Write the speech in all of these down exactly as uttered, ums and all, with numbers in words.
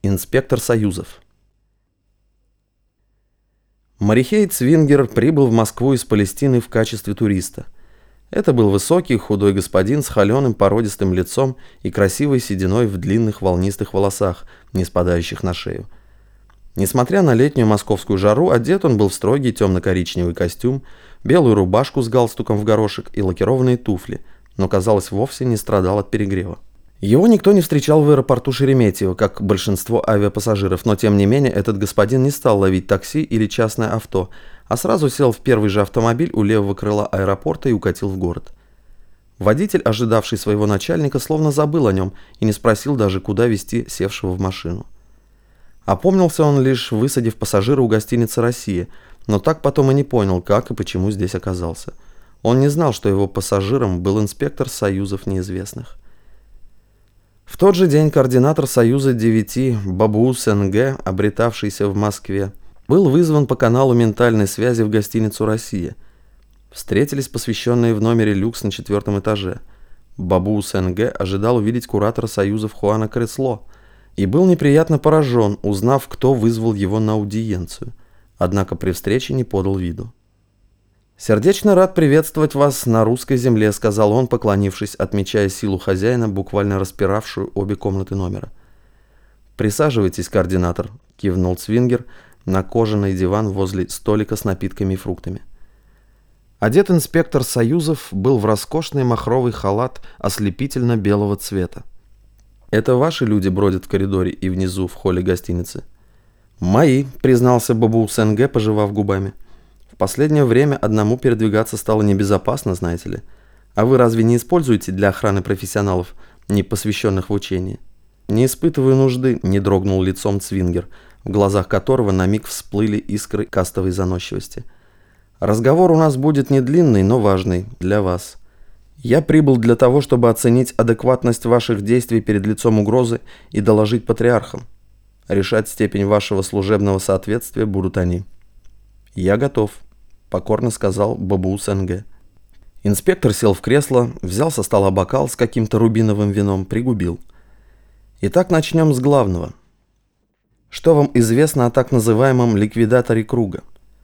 Инспектор союзов. Морихей Цвингер прибыл в Москву из Палестины в качестве туриста. Это был высокий, худой господин с холеным породистым лицом и красивой сединой в длинных волнистых волосах, не спадающих на шею. Несмотря на летнюю московскую жару, одет он был в строгий темно-коричневый костюм, белую рубашку с галстуком в горошек и лакированные туфли, но, казалось, вовсе не страдал от перегрева. Его никто не встречал в аэропорту Шереметьево, как большинство авиапассажиров, но тем не менее этот господин не стал ловить такси или частное авто, а сразу сел в первый же автомобиль у левого крыла аэропорта и укатил в город. Водитель, ожидавший своего начальника, словно забыл о нем и не спросил даже, куда везти севшего в машину. Опомнился он лишь, высадив пассажира у гостиницы «Россия», но так потом и не понял, как и почему здесь оказался. Он не знал, что его пассажиром был инспектор союзов неизвестных. В тот же день координатор Союза девяти Бабуус Н Г, обретавшийся в Москве, был вызван по каналу ментальной связи в гостиницу «Россия». Встретились посвященные в номере люкс на четвертом этаже. Бабуус Н Г ожидал увидеть куратора Союзов Хуана Кресло и был неприятно поражен, узнав, кто вызвал его на аудиенцию, однако при встрече не подал виду. «Сердечно рад приветствовать вас на русской земле», — сказал он, поклонившись, отмечая силу хозяина, буквально распиравшую обе комнаты номера. «Присаживайтесь, координатор», — кивнул Цвингер на кожаный диван возле столика с напитками и фруктами. Одет инспектор союзов был в роскошный махровый халат ослепительно-белого цвета. «Это ваши люди бродят в коридоре и внизу в холле гостиницы?» «Мои», — признался Бабуус Н Г, пожевав губами. В последнее время одному передвигаться стало небезопасно, знаете ли. А вы разве не используете для охраны профессионалов, не посвященных в учении? Не испытываю нужды, не дрогнул лицом Цвингер, в глазах которого на миг всплыли искры кастовой заносчивости. Разговор у нас будет не длинный, но важный для вас. Я прибыл для того, чтобы оценить адекватность ваших действий перед лицом угрозы и доложить патриархам. Решать степень вашего служебного соответствия будут они. Я готов, покорно сказал Бабуус Н Г. Инспектор сел в кресло, взял со стола бокал с каким-то рубиновым вином, пригубил. Итак, начнем с главного. Что вам известно о так называемом ликвидаторе круга?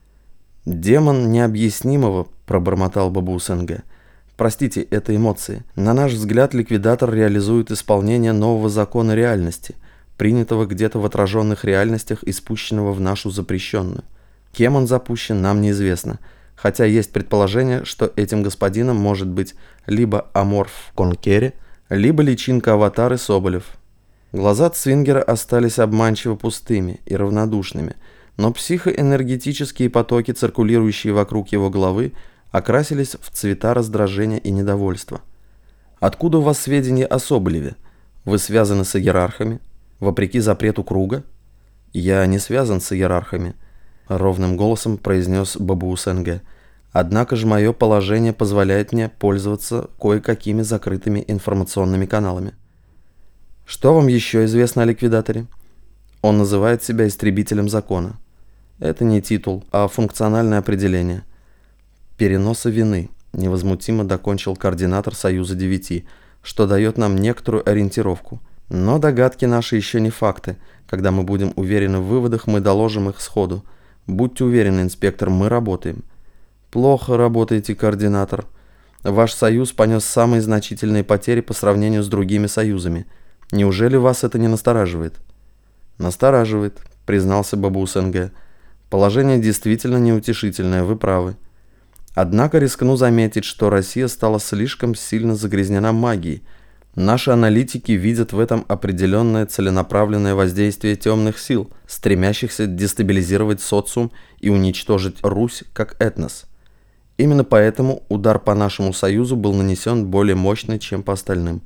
Демон необъяснимого, пробормотал Бабуус Н Г. Простите, это эмоции. На наш взгляд, ликвидатор реализует исполнение нового закона реальности, принятого где-то в отраженных реальностях и спущенного в нашу запрещенную. Кем он запущен, нам неизвестно, хотя есть предположение, что этим господином может быть либо Аморф Конкере, либо личинка аватары Соболев. Глаза Цвингера остались обманчиво пустыми и равнодушными, но психоэнергетические потоки, циркулирующие вокруг его головы, окрасились в цвета раздражения и недовольства. «Откуда у вас сведения о Соболеве? Вы связаны с иерархами? Вопреки запрету круга?» «Я не связан с иерархами», — ровным голосом произнес Бабуус Н Г. «Однако же мое положение позволяет мне пользоваться кое-какими закрытыми информационными каналами». «Что вам еще известно о ликвидаторе?» «Он называет себя истребителем закона». «Это не титул, а функциональное определение». «Переноса вины», — невозмутимо докончил координатор Союза девяти, что дает нам некоторую ориентировку. Но догадки наши еще не факты. Когда мы будем уверены в выводах, мы доложим их сходу. Будьте уверены, инспектор, мы работаем. Плохо работаете, координатор. Ваш союз понес самые значительные потери по сравнению с другими союзами. Неужели вас это не настораживает? Настораживает, признался Бабуус Н Г. Положение действительно неутешительное, вы правы. Однако рискну заметить, что Россия стала слишком сильно загрязнена магией. Наши аналитики видят в этом определенное целенаправленное воздействие темных сил, стремящихся дестабилизировать социум и уничтожить Русь как этнос. Именно поэтому удар по нашему союзу был нанесен более мощный, чем по остальным.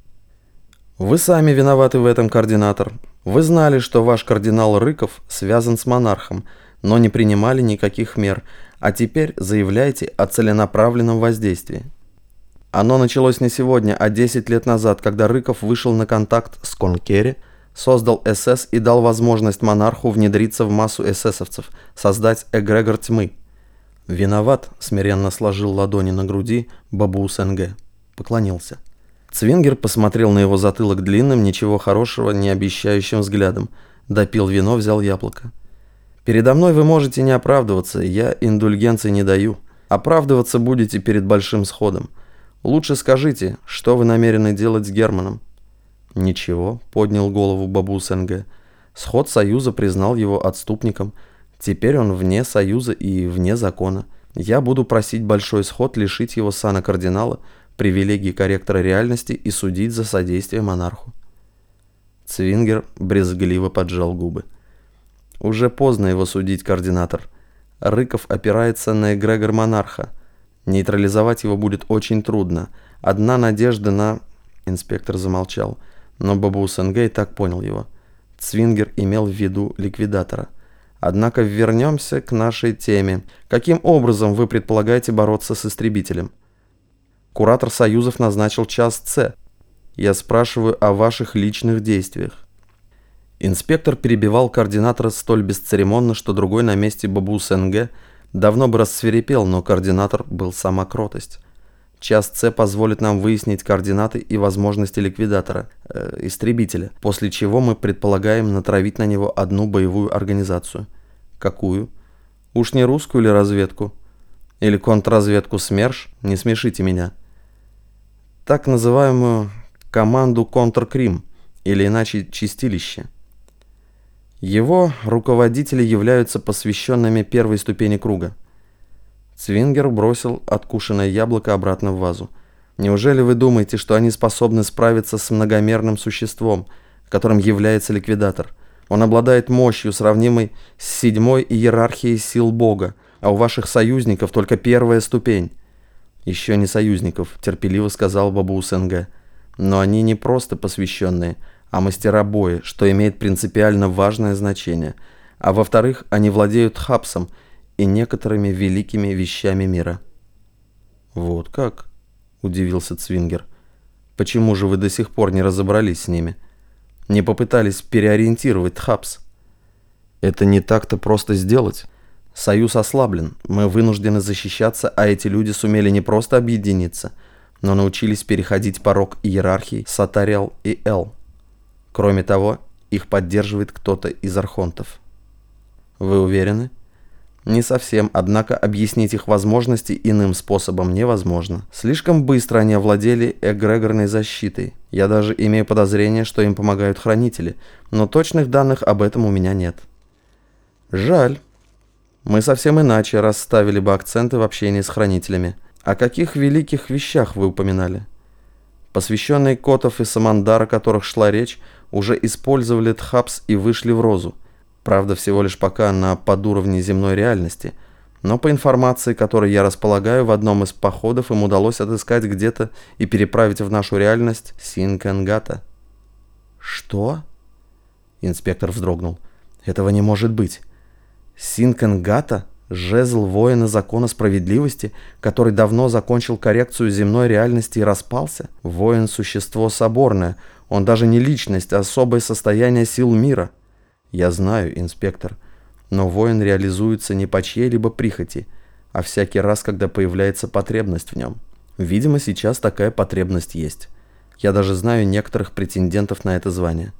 Вы сами виноваты в этом, координатор. Вы знали, что ваш кардинал Рыков связан с монархом, но не принимали никаких мер, а теперь заявляете о целенаправленном воздействии. Оно началось не сегодня, а десять лет назад, когда Рыков вышел на контакт с Конкере, создал эс эс и дал возможность монарху внедриться в массу эсэсовцев, создать эгрегор тьмы. «Виноват», — смиренно сложил ладони на груди Бабуус Н Г. Поклонился. Цвингер посмотрел на его затылок длинным, ничего хорошего не обещающим взглядом. Допил вино, взял яблоко. Передо мной вы можете не оправдываться, я индульгенции не даю. Оправдываться будете перед большим сходом. Лучше скажите, что вы намерены делать с Германом? Ничего, поднял голову Бабус Энге. Сход Союза признал его отступником. Теперь он вне Союза и вне закона. Я буду просить Большой Сход лишить его сана кардинала, привилегий корректора реальности и судить за содействие монарху. Цвингер брезгливо поджал губы. Уже поздно его судить, координатор. Рыков опирается на эгрегор монарха. Нейтрализовать его будет очень трудно. Одна надежда на... Инспектор замолчал, но Бабус Энге и так понял его. Цвингер имел в виду ликвидатора. Однако вернемся к нашей теме. Каким образом вы предполагаете бороться с истребителем? Куратор Союзов назначил час С. Я спрашиваю о ваших личных действиях. Инспектор перебивал координатора столь бесцеремонно, что другой на месте Бабус Энге давно бы рассвирепел, но координатор был сама кротость. Час С позволит нам выяснить координаты и возможности ликвидатора, э, истребителя, после чего мы предполагаем натравить на него одну боевую организацию. Какую? Уж не русскую ли разведку? Или контрразведку СМЕРШ? Не смешите меня. Так называемую команду «Контркрим», или иначе «Чистилище». Его руководители являются посвященными первой ступени круга. Цвингер бросил откушенное яблоко обратно в вазу. Неужели вы думаете, что они способны справиться с многомерным существом, которым является ликвидатор? Он обладает мощью, сравнимой с седьмой иерархией сил Бога, а у ваших союзников только первая ступень. Еще не союзников, терпеливо сказал Бабус Энге. Но они не просто посвященные, а мастера боя, что имеет принципиально важное значение. А во-вторых, они владеют хапсом и некоторыми великими вещами мира. Вот как? Удивился Цвингер. Почему же вы до сих пор не разобрались с ними? Не попытались переориентировать хапс? Это не так-то просто сделать. Союз ослаблен, мы вынуждены защищаться, а эти люди сумели не просто объединиться, но научились переходить порог иерархии Сатариал и Эл. Кроме того, их поддерживает кто-то из архонтов. Вы уверены? Не совсем, однако объяснить их возможности иным способом невозможно. Слишком быстро они овладели эгрегорной защитой. Я даже имею подозрение, что им помогают хранители, но точных данных об этом у меня нет. Жаль. Мы совсем иначе расставили бы акценты в общении с хранителями. О каких великих вещах вы упоминали? Посвященные Котов и Самандара, о которых шла речь, уже использовали Тхапс и вышли в розу. Правда, всего лишь пока на подуровне земной реальности. Но по информации, которой я располагаю, в одном из походов им удалось отыскать где-то и переправить в нашу реальность Синкенгата. Что? Инспектор вздрогнул. Этого не может быть. Синкенгата? Жезл воина закона справедливости, который давно закончил коррекцию земной реальности и распался? Воин – существо соборное. Он даже не личность, а особое состояние сил мира. Я знаю, инспектор, но воин реализуется не по чьей-либо прихоти, а всякий раз, когда появляется потребность в нем. Видимо, сейчас такая потребность есть. Я даже знаю некоторых претендентов на это звание.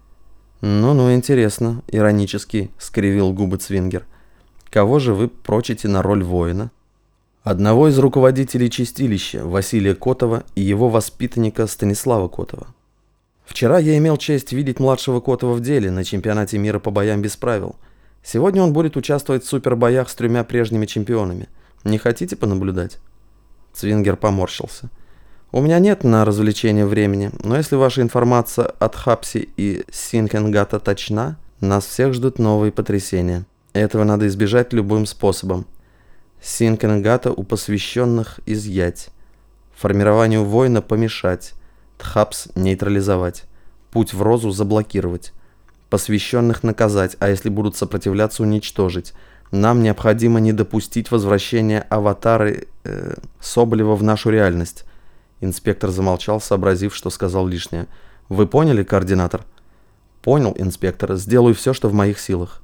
«Ну-ну, интересно», — иронически скривил губы Цвингер. «Кого же вы прочите на роль воина?» «Одного из руководителей чистилища, Василия Котова, и его воспитанника Станислава Котова. Вчера я имел честь видеть младшего Котова в деле на чемпионате мира по боям без правил. Сегодня он будет участвовать в супербоях с тремя прежними чемпионами. Не хотите понаблюдать?» Цвингер поморщился. «У меня нет на развлечение времени, но если ваша информация от Хапси и Синкенгата точна, нас всех ждут новые потрясения. Этого надо избежать любым способом. Синкенгата у посвященных изъять. Формированию воина помешать. Тхапс нейтрализовать. Путь в розу заблокировать. Посвященных наказать, а если будут сопротивляться, уничтожить. Нам необходимо не допустить возвращения аватары э, Соболева в нашу реальность». Инспектор замолчал, сообразив, что сказал лишнее. «Вы поняли, координатор?» «Понял, инспектор. Сделаю все, что в моих силах».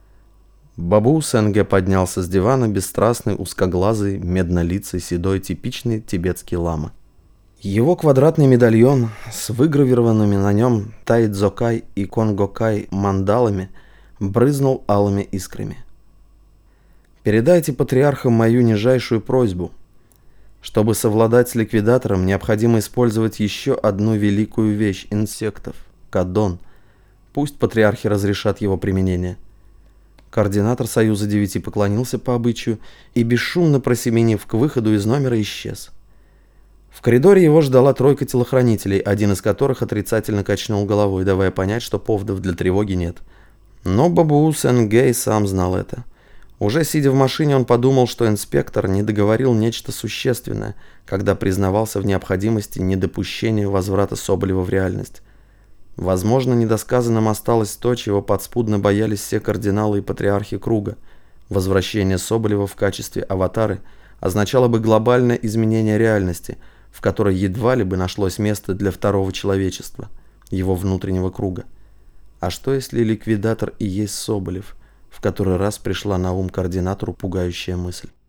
Бабус Энге поднялся с дивана, бесстрастный, узкоглазый, меднолицый, седой, типичный тибетский лама. Его квадратный медальон с выгравированными на нем Тайдзокай и Конгокай мандалами брызнул алыми искрами. «Передайте патриархам мою нижайшую просьбу. Чтобы совладать с ликвидатором, необходимо использовать еще одну великую вещь инсектов – кадон. Пусть патриархи разрешат его применение». Координатор Союза Девяти поклонился по обычаю и, бесшумно просеменив к выходу из номера, исчез. В коридоре его ждала тройка телохранителей, один из которых отрицательно качнул головой, давая понять, что поводов для тревоги нет. Но Бабуу Сенгей сам знал это. Уже сидя в машине, он подумал, что инспектор не договорил нечто существенное, когда признавался в необходимости недопущения возврата Соболева в реальность. Возможно, недосказанным осталось то, чего подспудно боялись все кардиналы и патриархи круга. Возвращение Соболева в качестве аватары означало бы глобальное изменение реальности, в которой едва ли бы нашлось место для второго человечества, его внутреннего круга. А что если ликвидатор и есть Соболев? В который раз пришла на ум координатору пугающая мысль.